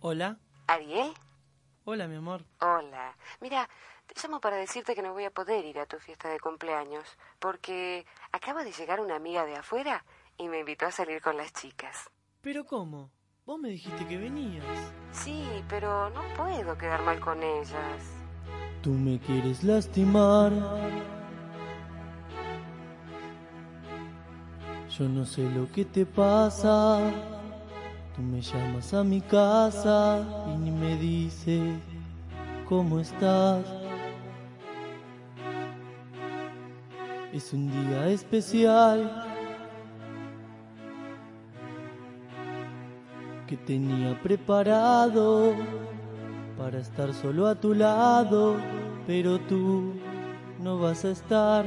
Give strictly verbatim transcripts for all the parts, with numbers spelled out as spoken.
Hola. ¿Ariel? Hola, mi amor. Hola. Mira, te llamo para decirte que no voy a poder ir a tu fiesta de cumpleaños, porque acaba de llegar una amiga de afuera y me invitó a salir con las chicas. ¿Pero cómo? Vos me dijiste que venías. Sí, pero no puedo quedar mal con ellas. Tú me quieres lastimar. Yo no sé lo que te pasa. Tú me llamas a mi casa y ni me dices cómo estás. Es un día especial que tenía preparado para estar solo a tu lado, pero tú no vas a estar.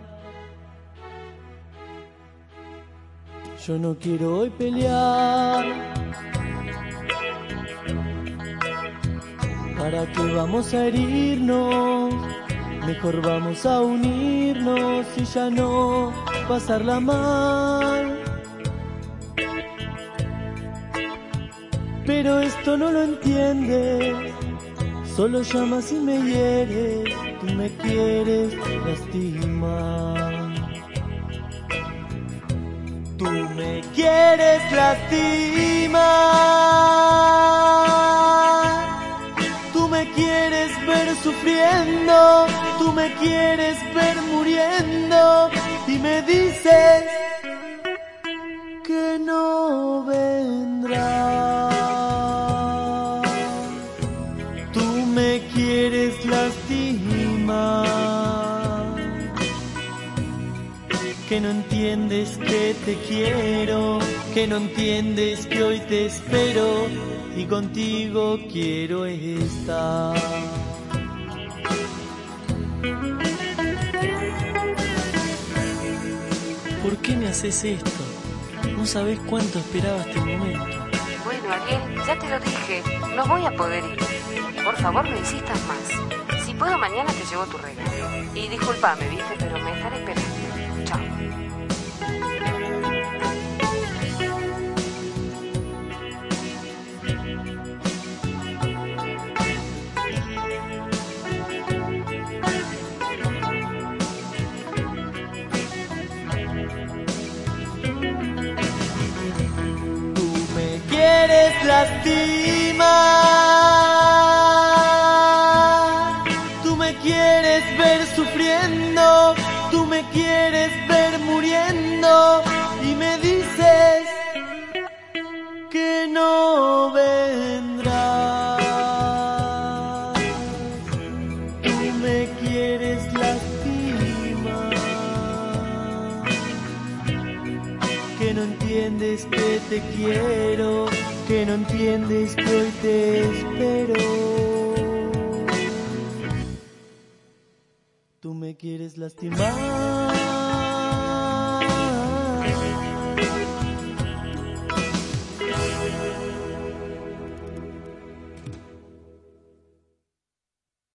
Yo no quiero hoy pelear. ¿Para qué vamos a herirnos? Mejor vamos a unirnos y ya no pasarla mal. Pero esto no lo entiendes. Solo llamas y me hieres. Tú me quieres lastimar. Tú me quieres lastimar. Tú me quieres ver sufriendo. Tú me quieres ver muriendo. Y me dices que no vendrás. Tú me quieres lastimar. Que no entiendes que te quiero, que no entiendes que hoy te espero y contigo quiero estar. ¿Por qué me haces esto? No sabés cuánto esperaba este momento. Bueno, Ariel, ya te lo dije, no voy a poder ir. Por favor, no insistas más. Si puedo, mañana te llevo tu regalo. Y discúlpame, ¿viste? Pero me estaré esperando. Chao. Quieres lastimar. Tú me quieres ver sufriendo. Tú me quieres ver muriendo. Y me dices que no vendrás. Tú me quieres lastimar. Que no entiendes que te quiero, que no entiendes que hoy te espero. Tú me quieres lastimar.